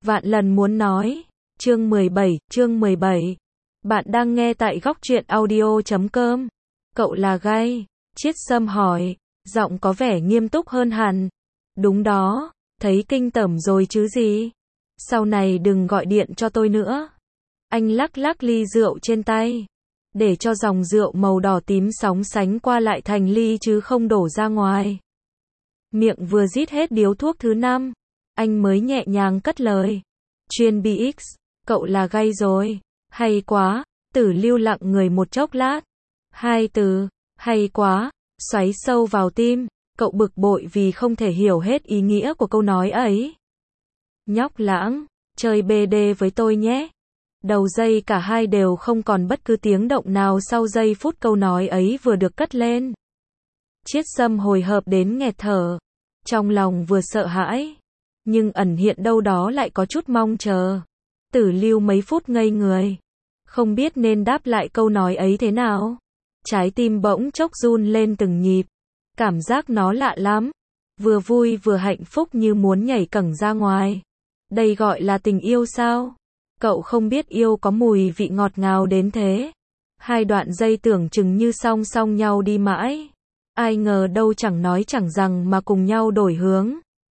vạn lần muốn nói. Chương 17. Bạn đang nghe tại góc truyện audio.com. Cậu là gay? Chiết Sâm hỏi, giọng có vẻ nghiêm túc hơn hẳn. Đúng đó, thấy kinh tởm rồi chứ gì. Sau này đừng gọi điện cho tôi nữa. Anh lắc lắc ly rượu trên tay, để cho dòng rượu màu đỏ tím sóng sánh qua lại thành ly chứ không đổ ra ngoài. Miệng vừa rít hết điếu thuốc thứ 5, anh mới nhẹ nhàng cất lời. Chuyên BX, cậu là gay rồi. Hay quá. Tử Lưu lặng người một chốc lát. Hai từ, hay quá, xoáy sâu vào tim. Cậu bực bội vì không thể hiểu hết ý nghĩa của câu nói ấy. Nhóc Lãng, chơi BD với tôi nhé. Đầu dây cả hai đều không còn bất cứ tiếng động nào sau giây phút câu nói ấy vừa được cất lên. Chiết Sâm hồi hộp đến nghẹt thở. Trong lòng vừa sợ hãi, nhưng ẩn hiện đâu đó lại có chút mong chờ. Tử Lưu mấy phút ngây người, không biết nên đáp lại câu nói ấy thế nào. Trái tim bỗng chốc run lên từng nhịp. Cảm giác nó lạ lắm. Vừa vui vừa hạnh phúc như muốn nhảy cẫng ra ngoài. Đây gọi là tình yêu sao? Cậu không biết yêu có mùi vị ngọt ngào đến thế. Hai đoạn dây tưởng chừng như song song nhau đi mãi. Ai ngờ đâu chẳng nói chẳng rằng mà cùng nhau đổi hướng.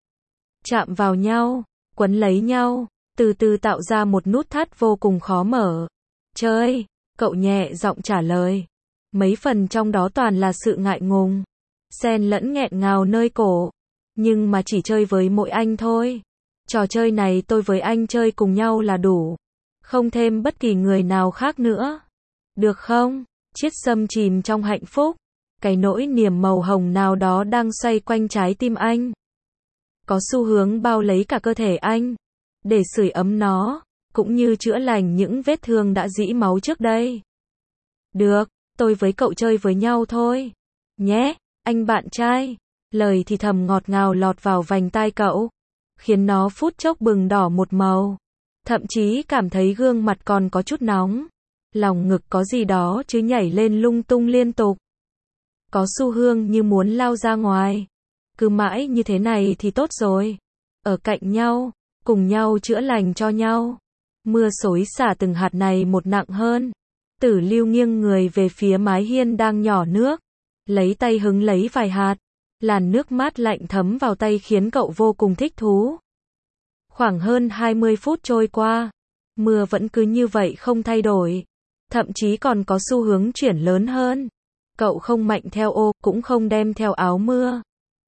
Chạm vào nhau, quấn lấy nhau, từ từ tạo ra một nút thắt vô cùng khó mở. Chơi, cậu nhẹ giọng trả lời. Mấy phần trong đó toàn là sự ngại ngùng, xen lẫn nghẹn ngào nơi cổ. Nhưng mà chỉ chơi với mỗi anh thôi. Trò chơi này tôi với anh chơi cùng nhau là đủ. Không thêm bất kỳ người nào khác nữa. Được không? Chiết Sâm chìm trong hạnh phúc. Cái nỗi niềm màu hồng nào đó đang xoay quanh trái tim anh. Có xu hướng bao lấy cả cơ thể anh. Để sưởi ấm nó, cũng như chữa lành những vết thương đã rỉ máu trước đây. Được, tôi với cậu chơi với nhau thôi. Nhé, anh bạn trai. Lời thì thầm ngọt ngào lọt vào vành tai cậu, khiến nó phút chốc bừng đỏ một màu. Thậm chí cảm thấy gương mặt còn có chút nóng. Lòng ngực có gì đó chứ nhảy lên lung tung liên tục. Có xu hướng như muốn lao ra ngoài. Cứ mãi như thế này thì tốt rồi. Ở cạnh nhau, cùng nhau chữa lành cho nhau. Mưa xối xả từng hạt này một nặng hơn. Tử Lưu nghiêng người về phía mái hiên đang nhỏ nước, lấy tay hứng lấy vài hạt. Làn nước mát lạnh thấm vào tay khiến cậu vô cùng thích thú. Khoảng hơn 20 phút trôi qua, mưa vẫn cứ như vậy không thay đổi. Thậm chí còn có xu hướng chuyển lớn hơn. Cậu không mạnh theo ô, cũng không đem theo áo mưa.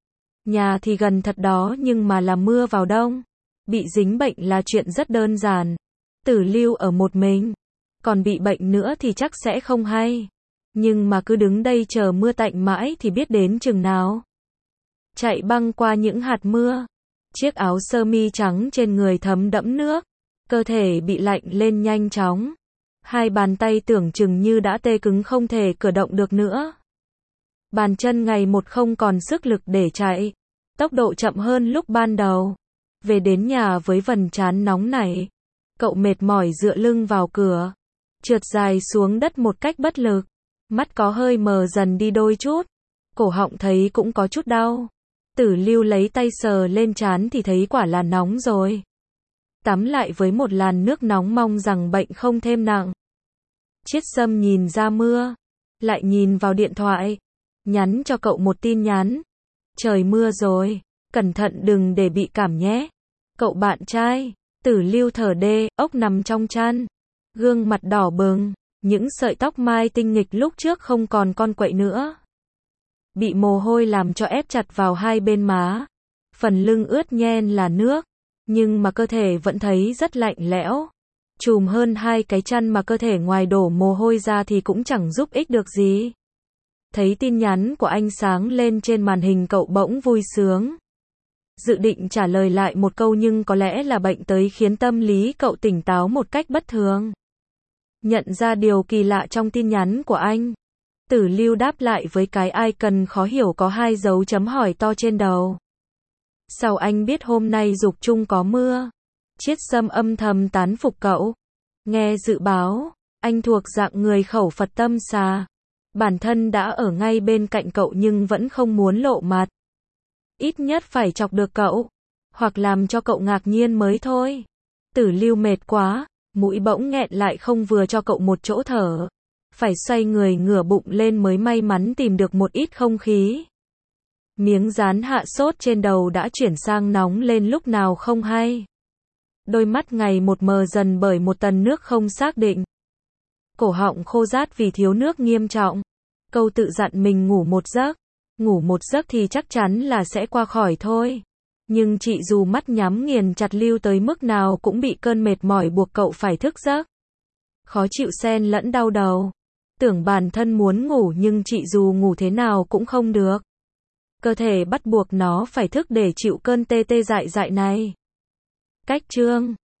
Nhà thì gần thật đó nhưng mà là mưa vào đông. Bị dính bệnh là chuyện rất đơn giản. Tử Lưu ở một mình. Còn bị bệnh nữa thì chắc sẽ không hay. Nhưng mà cứ đứng đây chờ mưa tạnh mãi thì biết đến chừng nào. Chạy băng qua những hạt mưa. Chiếc áo sơ mi trắng trên người thấm đẫm nước. Cơ thể bị lạnh lên nhanh chóng. Hai bàn tay tưởng chừng như đã tê cứng không thể cử động được nữa. Bàn chân ngày một không còn sức lực để chạy. Tốc độ chậm hơn lúc ban đầu. Về đến nhà với vầng trán nóng nảy. Cậu mệt mỏi dựa lưng vào cửa. Trượt dài xuống đất một cách bất lực. Mắt có hơi mờ dần đi đôi chút. Cổ họng thấy cũng có chút đau. Tử Lưu lấy tay sờ lên trán thì thấy quả là nóng rồi. Tắm lại với một làn nước nóng mong rằng bệnh không thêm nặng. Chiết Sâm nhìn ra mưa. Lại nhìn vào điện thoại. Nhắn cho cậu một tin nhắn. Trời mưa rồi. Cẩn thận đừng để bị cảm nhé. Cậu bạn trai. Tử Lưu thở đê, ốc nằm trong chăn. Gương mặt đỏ bừng. Những sợi tóc mai tinh nghịch lúc trước không còn con quậy nữa. Bị mồ hôi làm cho ép chặt vào hai bên má. Phần lưng ướt nhen là nước. Nhưng mà cơ thể vẫn thấy rất lạnh lẽo. Trùm hơn hai cái chăn mà cơ thể ngoài đổ mồ hôi ra thì cũng chẳng giúp ích được gì. Thấy tin nhắn của anh sáng lên trên màn hình cậu bỗng vui sướng. Dự định trả lời lại một câu nhưng có lẽ là bệnh tới khiến tâm lý cậu tỉnh táo một cách bất thường. Nhận ra điều kỳ lạ trong tin nhắn của anh. Tử Lưu đáp lại với cái icon khó hiểu có 2 dấu chấm hỏi to trên đầu. Sao anh biết hôm nay Dục Trung có mưa? Chiết Sâm âm thầm tán phục cậu. Nghe dự báo, anh thuộc dạng người khẩu Phật tâm xà. Bản thân đã ở ngay bên cạnh cậu nhưng vẫn không muốn lộ mặt. Ít nhất phải chọc được cậu, hoặc làm cho cậu ngạc nhiên mới thôi. Tử Lưu mệt quá, mũi bỗng nghẹn lại không vừa cho cậu một chỗ thở. Phải xoay người ngửa bụng lên mới may mắn tìm được một ít không khí. Miếng dán hạ sốt trên đầu đã chuyển sang nóng lên lúc nào không hay. Đôi mắt ngày một mờ dần bởi một tầng nước không xác định. Cổ họng khô rát vì thiếu nước nghiêm trọng. Câu tự dặn mình ngủ một giấc thì chắc chắn là sẽ qua khỏi thôi. Nhưng chị dù mắt nhắm nghiền chặt Lưu tới mức nào cũng bị cơn mệt mỏi buộc cậu phải thức giấc. Khó chịu xen lẫn đau đầu. Tưởng bản thân muốn ngủ nhưng chị dù ngủ thế nào cũng không được. Cơ thể bắt buộc nó phải thức để chịu cơn tê tê dại dại này. Cách chương